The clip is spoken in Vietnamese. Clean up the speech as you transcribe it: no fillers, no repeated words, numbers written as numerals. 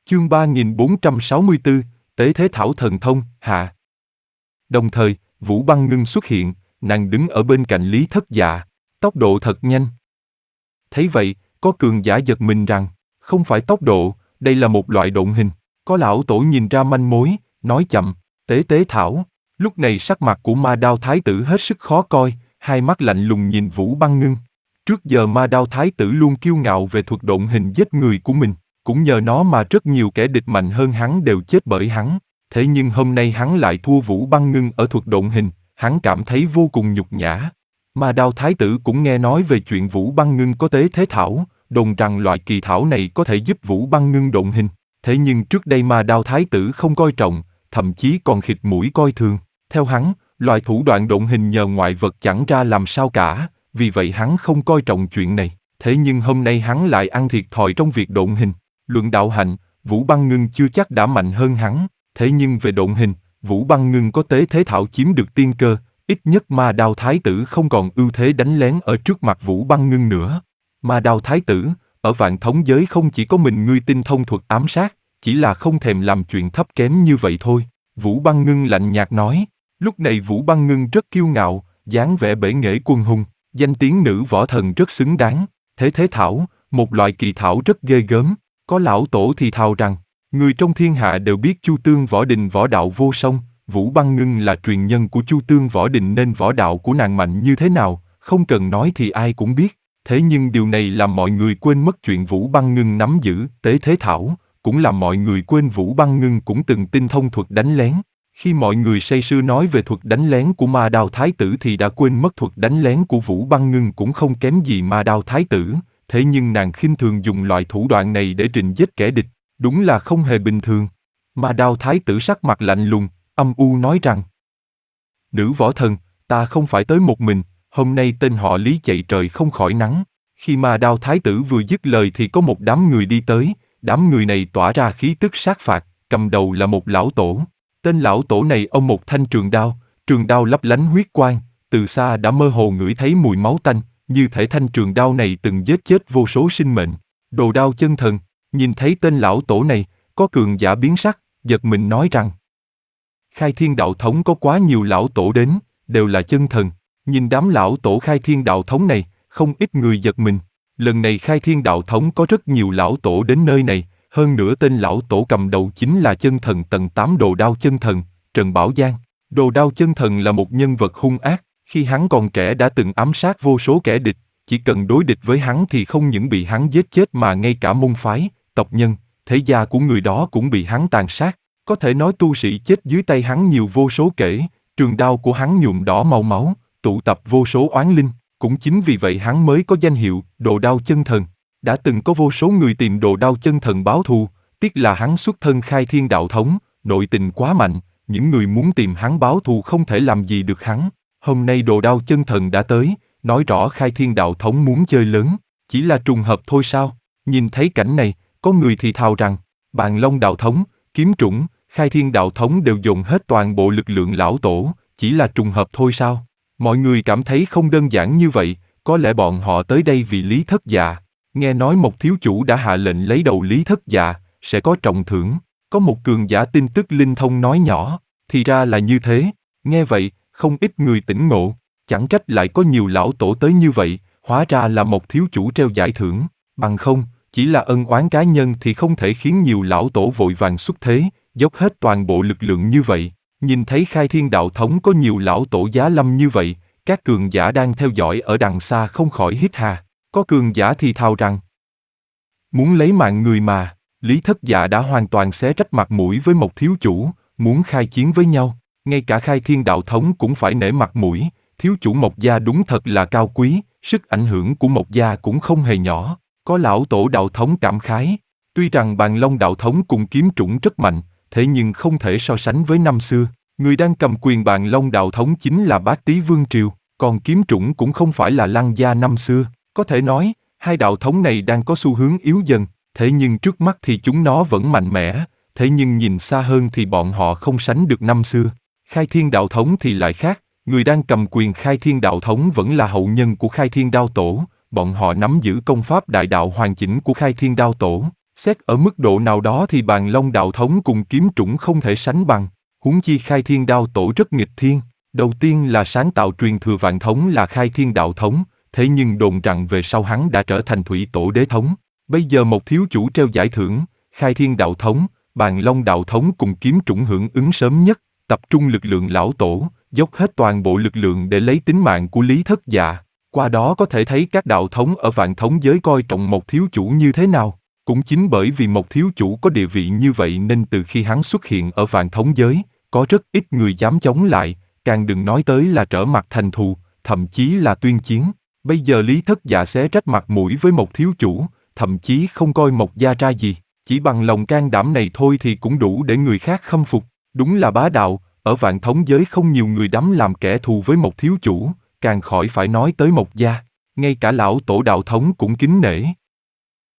Chương 3464, Tế Thế Thảo Thần Thông, hạ. Đồng thời, Vũ Băng Ngưng xuất hiện, nàng đứng ở bên cạnh Lý Thất Dạ, tốc độ thật nhanh. Thấy vậy, có cường giả giật mình rằng, không phải tốc độ, đây là một loại độn hình. Có lão tổ nhìn ra manh mối, nói chậm, Tế Thảo. Lúc này sắc mặt của Ma Đao Thái tử hết sức khó coi, hai mắt lạnh lùng nhìn Vũ Băng Ngưng. Trước giờ Ma Đao Thái tử luôn kiêu ngạo về thuật độn hình giết người của mình, cũng nhờ nó mà rất nhiều kẻ địch mạnh hơn hắn đều chết bởi hắn. Thế nhưng hôm nay hắn lại thua Vũ Băng Ngưng ở thuật độn hình, hắn cảm thấy vô cùng nhục nhã. Ma Đao Thái tử cũng nghe nói về chuyện Vũ Băng Ngưng có Tế Thế Thảo, đồn rằng loại kỳ thảo này có thể giúp Vũ Băng Ngưng độn hình. Thế nhưng trước đây Ma Đao Thái tử không coi trọng, thậm chí còn khịt mũi coi thường. Theo hắn, loại thủ đoạn độn hình nhờ ngoại vật chẳng ra làm sao cả, vì vậy hắn không coi trọng chuyện này. Thế nhưng hôm nay hắn lại ăn thiệt thòi trong việc độn hình. Luận đạo hạnh, Vũ Băng Ngưng chưa chắc đã mạnh hơn hắn, thế nhưng về độn hình, Vũ Băng Ngưng có Tế Thế Thảo chiếm được tiên cơ, ít nhất Ma Đao Thái tử không còn ưu thế đánh lén ở trước mặt Vũ Băng Ngưng nữa. Ma Đao Thái tử, ở Vạn Thống giới không chỉ có mình ngươi tinh thông thuật ám sát, chỉ là không thèm làm chuyện thấp kém như vậy thôi. Vũ Băng Ngưng lạnh nhạt nói. Lúc này Vũ Băng Ngưng rất kiêu ngạo, dáng vẻ bể nghệ quân hùng, danh tiếng nữ võ thần rất xứng đáng. Thế Thảo, một loại kỳ thảo rất ghê gớm. Có lão tổ thì thào rằng, người trong thiên hạ đều biết Chu Tương võ đình võ đạo vô song, Vũ Băng Ngưng là truyền nhân của Chu Tương võ đình nên võ đạo của nàng mạnh như thế nào, không cần nói thì ai cũng biết. Thế nhưng điều này làm mọi người quên mất chuyện Vũ Băng Ngưng nắm giữ Tế Thế Thảo, cũng làm mọi người quên Vũ Băng Ngưng cũng từng tinh thông thuật đánh lén. Khi mọi người say sưa nói về thuật đánh lén của Ma Đao Thái tử thì đã quên mất thuật đánh lén của Vũ Băng Ngưng cũng không kém gì Ma Đao Thái tử, thế nhưng nàng khinh thường dùng loại thủ đoạn này để trình giết kẻ địch, đúng là không hề bình thường. Ma Đao Thái tử sắc mặt lạnh lùng, âm u nói rằng: Nữ võ thần, ta không phải tới một mình, hôm nay tên họ Lý chạy trời không khỏi nắng. Khi Ma Đao Thái tử vừa dứt lời thì có một đám người đi tới, đám người này tỏa ra khí tức sát phạt, cầm đầu là một lão tổ. Tên lão tổ này ôm một thanh trường đao lấp lánh huyết quang, từ xa đã mơ hồ ngửi thấy mùi máu tanh, như thể thanh trường đao này từng giết chết vô số sinh mệnh. Đồ đao chân thần, nhìn thấy tên lão tổ này, có cường giả biến sắc, giật mình nói rằng: Khai Thiên Đạo Thống có quá nhiều lão tổ đến, đều là chân thần. Nhìn đám lão tổ Khai Thiên Đạo Thống này, không ít người giật mình. Lần này Khai Thiên Đạo Thống có rất nhiều lão tổ đến nơi này, hơn nữa tên lão tổ cầm đầu chính là chân thần tầng 8 Đồ Đao chân thần, Trần Bảo Giang. Đồ Đao chân thần là một nhân vật hung ác, khi hắn còn trẻ đã từng ám sát vô số kẻ địch, chỉ cần đối địch với hắn thì không những bị hắn giết chết mà ngay cả môn phái, tộc nhân, thế gia của người đó cũng bị hắn tàn sát. Có thể nói tu sĩ chết dưới tay hắn nhiều vô số kể, trường đao của hắn nhuộm đỏ màu máu, tụ tập vô số oán linh, cũng chính vì vậy hắn mới có danh hiệu Đồ Đao chân thần. Đã từng có vô số người tìm Đồ Đao chân thần báo thù, tiếc là hắn xuất thân Khai Thiên Đạo Thống, nội tình quá mạnh, những người muốn tìm hắn báo thù không thể làm gì được hắn. Hôm nay Đồ Đao chân thần đã tới, nói rõ Khai Thiên Đạo Thống muốn chơi lớn, chỉ là trùng hợp thôi sao? Nhìn thấy cảnh này, có người thì thào rằng, Bàn Long Đạo Thống, Kiếm Trũng, Khai Thiên Đạo Thống đều dồn hết toàn bộ lực lượng lão tổ, chỉ là trùng hợp thôi sao? Mọi người cảm thấy không đơn giản như vậy, có lẽ bọn họ tới đây vì Lý Thất Dạ. Nghe nói một thiếu chủ đã hạ lệnh lấy đầu Lý Thất Dạ, sẽ có trọng thưởng. Có một cường giả tin tức linh thông nói nhỏ, thì ra là như thế. Nghe vậy, không ít người tỉnh ngộ, chẳng trách lại có nhiều lão tổ tới như vậy, hóa ra là một thiếu chủ treo giải thưởng. Bằng không, chỉ là ân oán cá nhân thì không thể khiến nhiều lão tổ vội vàng xuất thế, dốc hết toàn bộ lực lượng như vậy. Nhìn thấy Khai Thiên Đạo Thống có nhiều lão tổ giá lâm như vậy, các cường giả đang theo dõi ở đằng xa không khỏi hít hà. Có cường giả thì thào rằng, muốn lấy mạng người mà, Lý Thất Dạ đã hoàn toàn xé rách mặt mũi với một thiếu chủ, muốn khai chiến với nhau. Ngay cả Khai Thiên Đạo Thống cũng phải nể mặt mũi, thiếu chủ Mộc Gia đúng thật là cao quý, sức ảnh hưởng của Mộc Gia cũng không hề nhỏ. Có lão tổ đạo thống cảm khái, tuy rằng Bàn Long Đạo Thống cùng Kiếm Trũng rất mạnh, thế nhưng không thể so sánh với năm xưa. Người đang cầm quyền Bàn Long Đạo Thống chính là Bát Tý Vương Triều, còn Kiếm Trũng cũng không phải là Lăng Gia năm xưa. Có thể nói, hai đạo thống này đang có xu hướng yếu dần, thế nhưng trước mắt thì chúng nó vẫn mạnh mẽ, thế nhưng nhìn xa hơn thì bọn họ không sánh được năm xưa. Khai Thiên Đạo Thống thì lại khác, người đang cầm quyền Khai Thiên Đạo Thống vẫn là hậu nhân của Khai Thiên Đao Tổ, bọn họ nắm giữ công pháp đại đạo hoàn chỉnh của Khai Thiên Đao Tổ. Xét ở mức độ nào đó thì Bàn Long đạo thống cùng kiếm trũng không thể sánh bằng, huống chi Khai Thiên Đao tổ rất nghịch thiên. Đầu tiên là sáng tạo truyền thừa vạn thống là Khai Thiên đạo thống, thế nhưng đồn rằng về sau hắn đã trở thành thủy tổ đế thống. Bây giờ một thiếu chủ treo giải thưởng, Khai Thiên đạo thống, Bàn Long đạo thống cùng kiếm trũng hưởng ứng sớm nhất, tập trung lực lượng lão tổ, dốc hết toàn bộ lực lượng để lấy tính mạng của Lý Thất Dạ. Qua đó có thể thấy các đạo thống ở vạn thống giới coi trọng một thiếu chủ như thế nào. Cũng chính bởi vì một thiếu chủ có địa vị như vậy nên từ khi hắn xuất hiện ở vạn thống giới, có rất ít người dám chống lại, càng đừng nói tới là trở mặt thành thù, thậm chí là tuyên chiến. Bây giờ Lý Thất Dạ xé rách mặt mũi với một thiếu chủ, thậm chí không coi Mộc Gia ra gì, chỉ bằng lòng can đảm này thôi thì cũng đủ để người khác khâm phục. Đúng là bá đạo, ở vạn thống giới không nhiều người dám làm kẻ thù với một thiếu chủ, càng khỏi phải nói tới Mộc Gia. Ngay cả lão tổ đạo thống cũng kính nể.